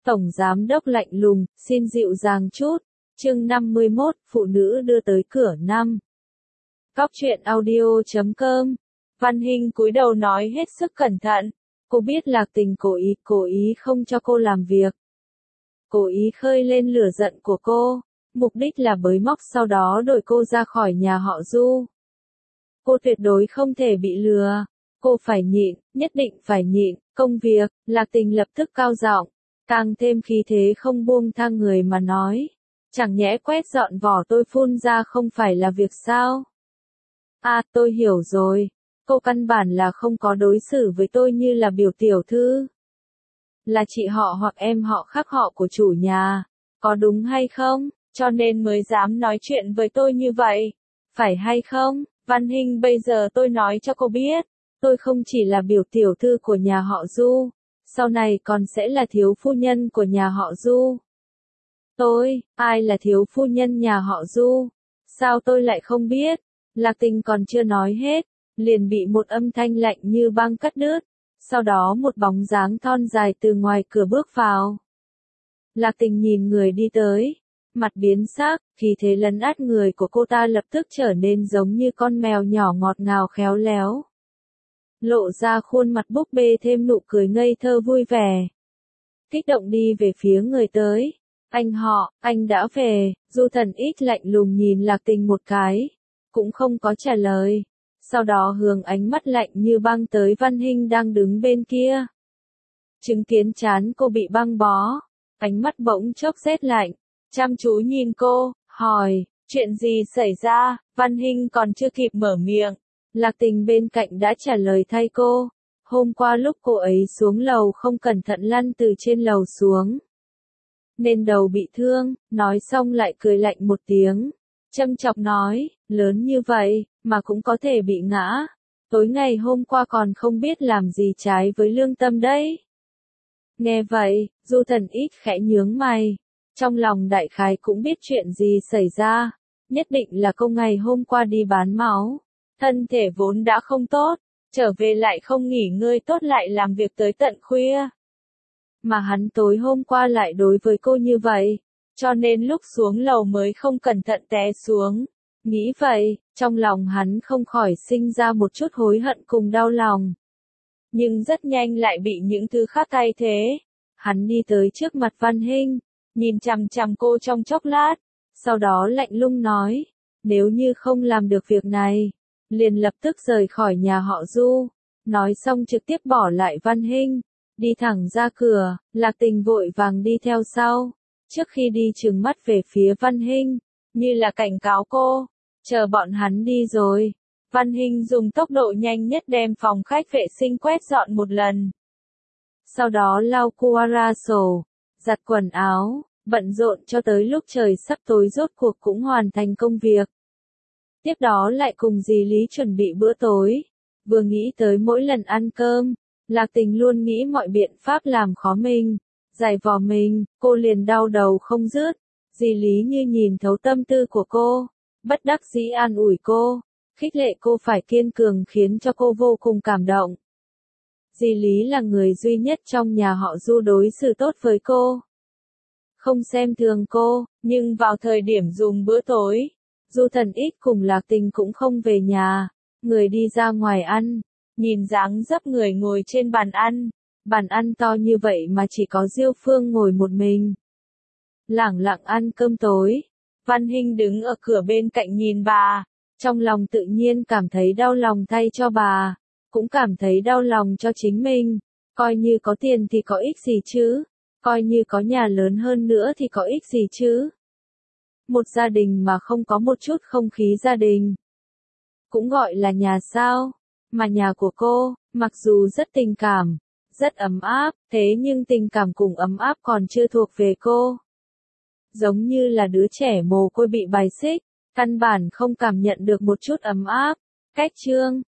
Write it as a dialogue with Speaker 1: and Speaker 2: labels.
Speaker 1: Tổng giám đốc lạnh lùng, xin dịu dàng chút. Chương 51, phụ nữ đưa tới cửa năm. Cóc truyện audio.com. Văn Hinh cúi đầu nói hết sức cẩn thận. Cô biết Lạc Tình cố ý không cho cô làm việc. Cố ý khơi lên lửa giận của cô. Mục đích là bới móc sau đó đuổi cô ra khỏi nhà họ Du. Cô tuyệt đối không thể bị lừa. Cô phải nhịn, nhất định phải nhịn. Công việc, Lạc Tình lập tức cao giọng, càng thêm khí thế không buông tha người mà nói. Chẳng nhẽ quét dọn vỏ tôi phun ra không phải là việc sao? À, tôi hiểu rồi. Cô căn bản là không có đối xử với tôi như là biểu tiểu thư. Là chị họ hoặc em họ khác họ của chủ nhà. Có đúng hay không? Cho nên mới dám nói chuyện với tôi như vậy. Phải hay không? Văn Hinh, bây giờ tôi nói cho cô biết. Tôi không chỉ là biểu tiểu thư của nhà họ Du. Sau này còn sẽ là thiếu phu nhân của nhà họ Du. Tôi, ai là thiếu phu nhân nhà họ Du? Sao tôi lại không biết? Lạc Tình còn chưa nói hết, liền bị một âm thanh lạnh như băng cắt đứt. Sau đó một bóng dáng thon dài từ ngoài cửa bước vào. Lạc Tình nhìn người đi tới, mặt biến sắc, khí thế lấn át người của cô ta lập tức trở nên giống như con mèo nhỏ ngọt ngào khéo léo. Lộ ra khuôn mặt búp bê thêm nụ cười ngây thơ vui vẻ. Kích động đi về phía người tới. Anh họ, anh đã về. Du Thần ít lạnh lùng nhìn Lạc Tình một cái, cũng không có trả lời. Sau đó hướng ánh mắt lạnh như băng tới Văn Hinh đang đứng bên kia. Chứng kiến trán cô bị băng bó, ánh mắt bỗng chốc rét lạnh, chăm chú nhìn cô, hỏi, chuyện gì xảy ra? Văn Hinh còn chưa kịp mở miệng, Lạc Tình bên cạnh đã trả lời thay cô. Hôm qua lúc cô ấy xuống lầu không cẩn thận lăn từ trên lầu xuống, nên đầu bị thương. Nói xong lại cười lạnh một tiếng, châm chọc nói, lớn như vậy, mà cũng có thể bị ngã. Tối ngày hôm qua còn không biết làm gì trái với lương tâm đấy. Nghe vậy, Du Thần ít khẽ nhướng mày. Trong lòng đại khái cũng biết chuyện gì xảy ra. Nhất định là cô ngày hôm qua đi bán máu. Thân thể vốn đã không tốt, trở về lại không nghỉ ngơi tốt lại làm việc tới tận khuya. Mà hắn tối hôm qua lại đối với cô như vậy, cho nên lúc xuống lầu mới không cẩn thận té xuống. Nghĩ vậy, trong lòng hắn không khỏi sinh ra một chút hối hận cùng đau lòng. Nhưng rất nhanh lại bị những thứ khác thay thế. Hắn đi tới trước mặt Văn Hinh, nhìn chằm chằm cô trong chốc lát, sau đó lạnh lùng nói, nếu như không làm được việc này, liền lập tức rời khỏi nhà họ Du. Nói xong trực tiếp bỏ lại Văn Hinh, đi thẳng ra cửa. Lạc Tình vội vàng đi theo sau. Trước khi đi trừng mắt về phía Văn Hinh, như là cảnh cáo cô, chờ bọn hắn đi rồi. Văn Hinh dùng tốc độ nhanh nhất đem phòng khách vệ sinh quét dọn một lần. Sau đó lau cua ra sổ, giặt quần áo, bận rộn cho tới lúc trời sắp tối rốt cuộc cũng hoàn thành công việc. Tiếp đó lại cùng dì Lý chuẩn bị bữa tối. Vừa nghĩ tới mỗi lần ăn cơm, Lạc Tình luôn nghĩ mọi biện pháp làm khó mình, giải vò mình, cô liền đau đầu không dứt. Dì Lý như nhìn thấu tâm tư của cô, bất đắc dĩ an ủi cô, khích lệ cô phải kiên cường khiến cho cô vô cùng cảm động. Dì Lý là người duy nhất trong nhà họ Du đối xử tốt với cô, không xem thường cô. Nhưng vào thời điểm dùng bữa tối, Du Thần ít cùng Lạc Tình cũng không về nhà, người đi ra ngoài ăn. Nhìn dáng dấp người ngồi trên bàn ăn to như vậy mà chỉ có Diêu Phương ngồi một mình. Lẳng lặng ăn cơm tối. Văn Hinh đứng ở cửa bên cạnh nhìn bà, trong lòng tự nhiên cảm thấy đau lòng thay cho bà, cũng cảm thấy đau lòng cho chính mình. Coi như có tiền thì có ích gì chứ, coi như có nhà lớn hơn nữa thì có ích gì chứ. Một gia đình mà không có một chút không khí gia đình, cũng gọi là nhà sao? Mà nhà của cô, mặc dù rất tình cảm, rất ấm áp, thế nhưng tình cảm cùng ấm áp còn chưa thuộc về cô. Giống như là đứa trẻ mồ côi bị bài xích, căn bản không cảm nhận được một chút ấm áp. Cách chương